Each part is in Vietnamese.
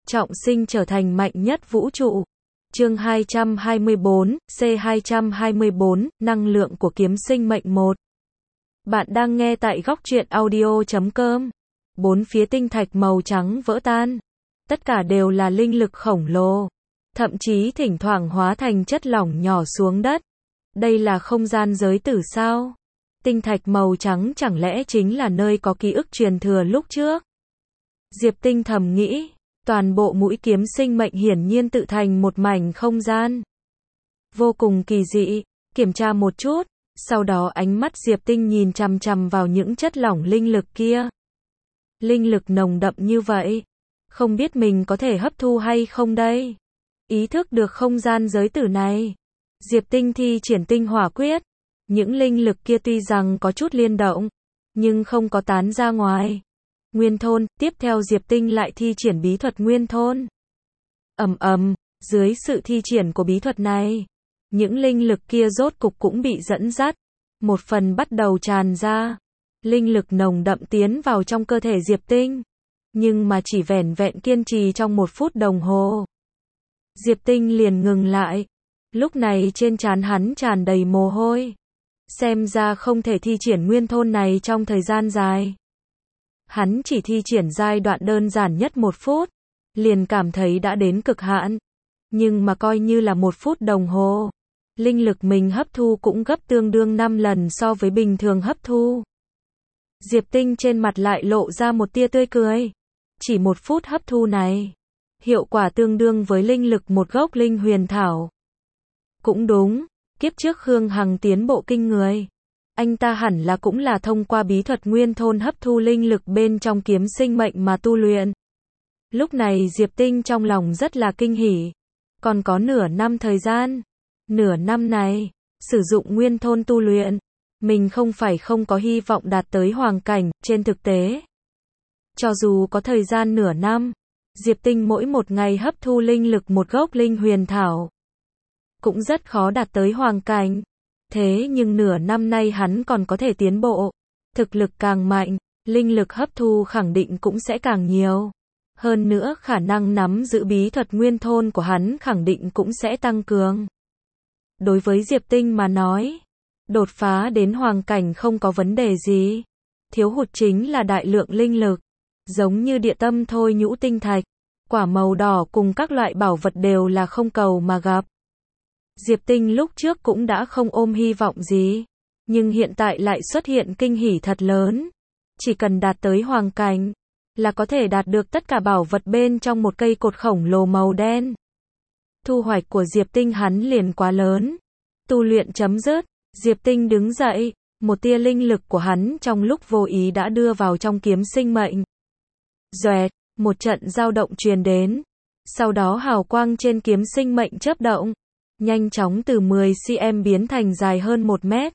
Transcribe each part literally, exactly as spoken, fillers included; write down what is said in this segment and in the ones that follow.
trọng sinh trở thành mạnh nhất vũ trụ. Chương hai trăm hai mươi bốn, C hai trăm hai mươi bốn, năng lượng của kiếm sinh mệnh một. Bạn đang nghe tại góc truyện audio chấm com. Bốn phía tinh thạch màu trắng vỡ tan. Tất cả đều là linh lực khổng lồ. Thậm chí thỉnh thoảng hóa thành chất lỏng nhỏ xuống đất. Đây là không gian giới tử sao? Tinh thạch màu trắng chẳng lẽ chính là nơi có ký ức truyền thừa lúc trước? Diệp Tinh thầm nghĩ. Toàn bộ mũi kiếm sinh mệnh hiển nhiên tự thành một mảnh không gian. Vô cùng kỳ dị, kiểm tra một chút, sau đó ánh mắt Diệp Tinh nhìn chằm chằm vào những chất lỏng linh lực kia. Linh lực nồng đậm như vậy, không biết mình có thể hấp thu hay không đây? Ý thức được không gian giới tử này, Diệp Tinh thi triển tinh hỏa quyết. Những linh lực kia tuy rằng có chút liên động, nhưng không có tán ra ngoài. Nguyên thôn, tiếp theo Diệp Tinh lại thi triển bí thuật nguyên thôn. Ầm ầm, dưới sự thi triển của bí thuật này, những linh lực kia rốt cục cũng bị dẫn dắt, một phần bắt đầu tràn ra. Linh lực nồng đậm tiến vào trong cơ thể Diệp Tinh, nhưng mà chỉ vẻn vẹn kiên trì trong một phút đồng hồ. Diệp Tinh liền ngừng lại. Lúc này trên trán hắn tràn đầy mồ hôi. Xem ra không thể thi triển nguyên thôn này trong thời gian dài. Hắn chỉ thi triển giai đoạn đơn giản nhất một phút, liền cảm thấy đã đến cực hạn. Nhưng mà coi như là một phút đồng hồ, linh lực mình hấp thu cũng gấp tương đương năm lần so với bình thường hấp thu. Diệp Tinh trên mặt lại lộ ra một tia tươi cười. Chỉ một phút hấp thu này, hiệu quả tương đương với linh lực một gốc linh huyền thảo. Cũng đúng, kiếp trước Khương Hằng tiến bộ kinh người. Anh ta hẳn là cũng là thông qua bí thuật nguyên thôn hấp thu linh lực bên trong kiếm sinh mệnh mà tu luyện. Lúc này Diệp Tinh trong lòng rất là kinh hỉ. Còn có nửa năm thời gian. Nửa năm này, sử dụng nguyên thôn tu luyện. Mình không phải không có hy vọng đạt tới hoàng cảnh, trên thực tế. Cho dù có thời gian nửa năm, Diệp Tinh mỗi một ngày hấp thu linh lực một gốc linh huyền thảo, cũng rất khó đạt tới hoàng cảnh. Thế nhưng nửa năm nay hắn còn có thể tiến bộ. Thực lực càng mạnh, linh lực hấp thu khẳng định cũng sẽ càng nhiều. Hơn nữa khả năng nắm giữ bí thuật nguyên thôn của hắn khẳng định cũng sẽ tăng cường. Đối với Diệp Tinh mà nói, đột phá đến hoàng cảnh không có vấn đề gì. Thiếu hụt chính là đại lượng linh lực. Giống như địa tâm thôi nhũ tinh thạch, quả màu đỏ cùng các loại bảo vật đều là không cầu mà gặp. Diệp Tinh lúc trước cũng đã không ôm hy vọng gì, nhưng hiện tại lại xuất hiện kinh hỉ thật lớn. Chỉ cần đạt tới hoàng cảnh, là có thể đạt được tất cả bảo vật bên trong một cây cột khổng lồ màu đen. Thu hoạch của Diệp Tinh hắn liền quá lớn. Tu luyện chấm dứt, Diệp Tinh đứng dậy, một tia linh lực của hắn trong lúc vô ý đã đưa vào trong kiếm sinh mệnh. Doẹt, một trận dao động truyền đến. Sau đó hào quang trên kiếm sinh mệnh chớp động, nhanh chóng từ mười xăng-ti-mét biến thành dài hơn một mét.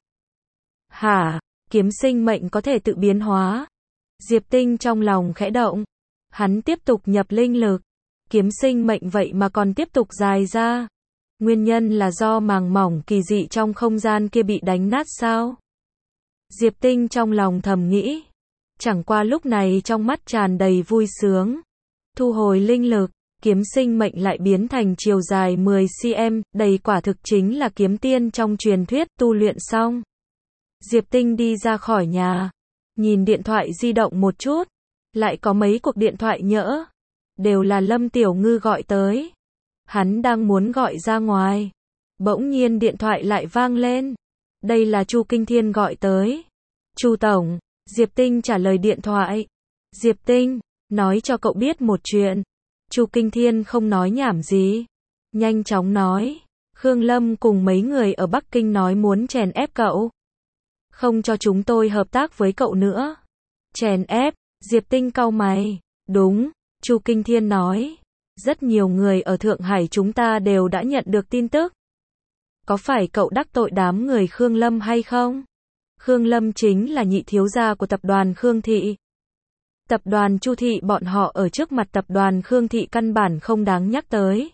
Hả, kiếm sinh mệnh có thể tự biến hóa. Diệp Tinh trong lòng khẽ động. Hắn tiếp tục nhập linh lực. Kiếm sinh mệnh vậy mà còn tiếp tục dài ra. Nguyên nhân là do màng mỏng kỳ dị trong không gian kia bị đánh nát sao? Diệp Tinh trong lòng thầm nghĩ. Chẳng qua lúc này trong mắt tràn đầy vui sướng. Thu hồi linh lực, kiếm sinh mệnh lại biến thành chiều dài mười xăng-ti-mét, đầy quả thực chính là kiếm tiên trong truyền thuyết. Tu luyện xong, Diệp Tinh đi ra khỏi nhà, nhìn điện thoại di động một chút, lại có mấy cuộc điện thoại nhỡ, đều là Lâm Tiểu Ngư gọi tới. Hắn đang muốn gọi ra ngoài, bỗng nhiên điện thoại lại vang lên. Đây là Chu Kinh Thiên gọi tới. Chu tổng, Diệp Tinh trả lời điện thoại. Diệp Tinh, nói cho cậu biết một chuyện. Chu Kinh Thiên không nói nhảm gì, nhanh chóng nói, Khương Lâm cùng mấy người ở Bắc Kinh nói muốn chèn ép cậu, không cho chúng tôi hợp tác với cậu nữa. Chèn ép? Diệp Tinh cau mày. Đúng, Chu Kinh Thiên nói, rất nhiều người ở Thượng Hải chúng ta đều đã nhận được tin tức. Có phải cậu đắc tội đám người Khương Lâm hay không? Khương Lâm chính là nhị thiếu gia của tập đoàn Khương Thị. Tập đoàn Chu Thị bọn họ ở trước mặt tập đoàn Khương Thị căn bản không đáng nhắc tới.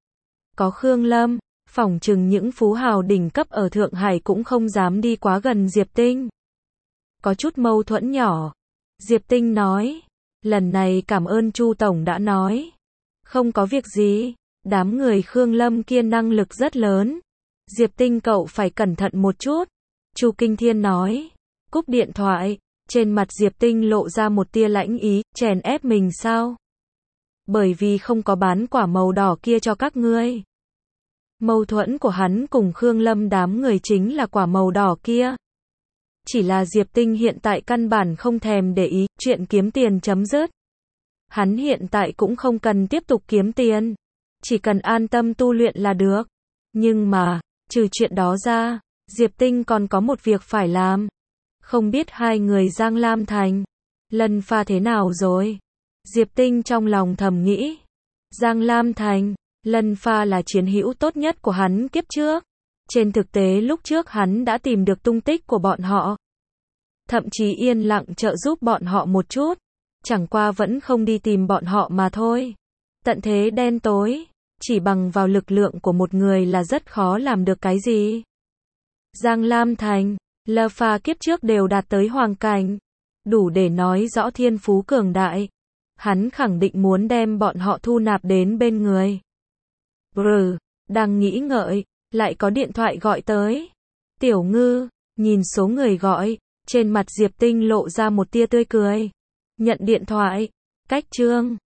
Có Khương Lâm, phỏng chừng những phú hào đỉnh cấp ở Thượng Hải cũng không dám đi quá gần Diệp Tinh. Có chút mâu thuẫn nhỏ. Diệp Tinh nói, lần này cảm ơn Chu tổng đã nói, Không có việc gì, đám người Khương Lâm kia năng lực rất lớn. Diệp Tinh cậu phải cẩn thận một chút. Chu Kinh Thiên nói. Cúp điện thoại, trên mặt Diệp Tinh lộ ra một tia lãnh ý, chèn ép mình sao? Bởi vì không có bán quả màu đỏ kia cho các ngươi. Mâu thuẫn của hắn cùng Khương Lâm đám người chính là quả màu đỏ kia. Chỉ là Diệp Tinh hiện tại căn bản không thèm để ý, chuyện kiếm tiền chấm dứt. Hắn hiện tại cũng không cần tiếp tục kiếm tiền. Chỉ cần an tâm tu luyện là được. Nhưng mà, trừ chuyện đó ra, Diệp Tinh còn có một việc phải làm. Không biết hai người Giang Lam Thành, Lân Pha thế nào rồi? Diệp Tinh trong lòng thầm nghĩ. Giang Lam Thành, Lân Pha là chiến hữu tốt nhất của hắn kiếp trước. Trên thực tế lúc trước hắn đã tìm được tung tích của bọn họ. Thậm chí yên lặng trợ giúp bọn họ một chút. Chẳng qua vẫn không đi tìm bọn họ mà thôi. Tận thế đen tối, chỉ bằng vào lực lượng của một người là rất khó làm được cái gì. Giang Lam Thành, Lân Pha kiếp trước đều đạt tới hoàng cảnh. Đủ để nói rõ thiên phú cường đại. Hắn khẳng định muốn đem bọn họ thu nạp đến bên người. Brr, đang nghĩ ngợi, lại có điện thoại gọi tới. Tiểu Ngư, nhìn số người gọi, trên mặt Diệp Tinh lộ ra một tia tươi cười. Nhận điện thoại, cách Trương